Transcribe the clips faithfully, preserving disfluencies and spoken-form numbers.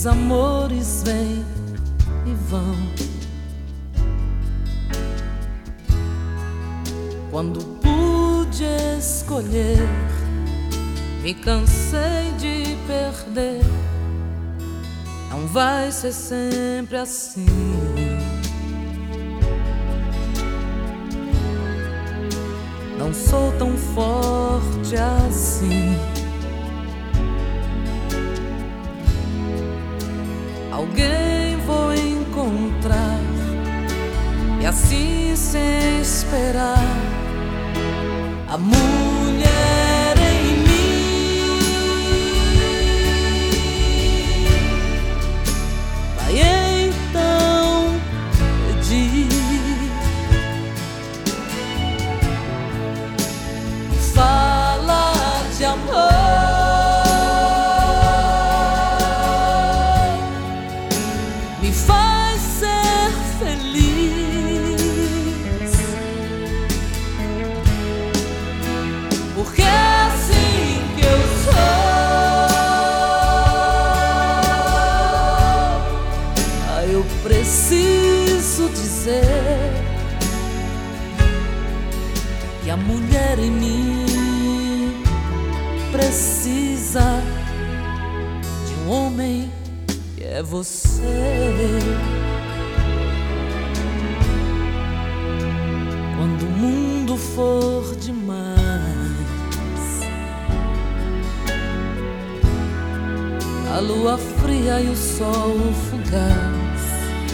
Os amores vêm e vão. Quando pude escolher, me cansei de perder. Não vai ser sempre assim. Não sou tão forte assim. Alguém vou encontrar, e assim sem esperar, a mulher em mim vai então pedir. Fala de amor, me faz ser feliz, porque é assim que eu sou. Ah, eu preciso dizer que a mulher em mim precisa de um homem que é você. Quando o mundo for demais, a lua fria e o sol fugaz,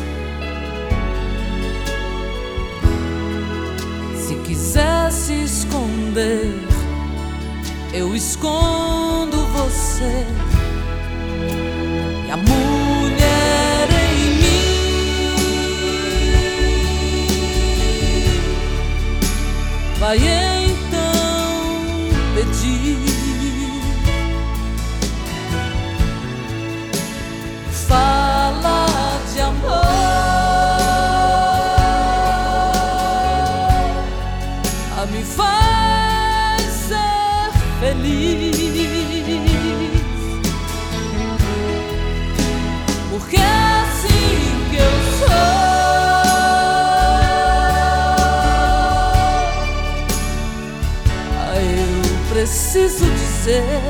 se quiser se esconder, eu escondo você. E a mulher em mim vai então pedir. Fala de amor, a me faz ser feliz, porque é assim que eu sou. Ah, eu preciso dizer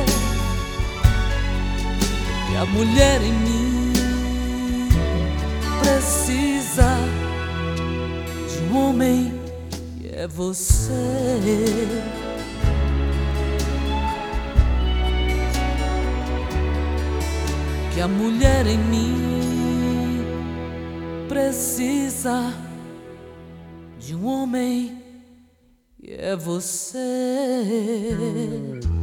que a mulher em mim precisa de um homem que é você. Que a mulher em mim precisa de um homem que é você.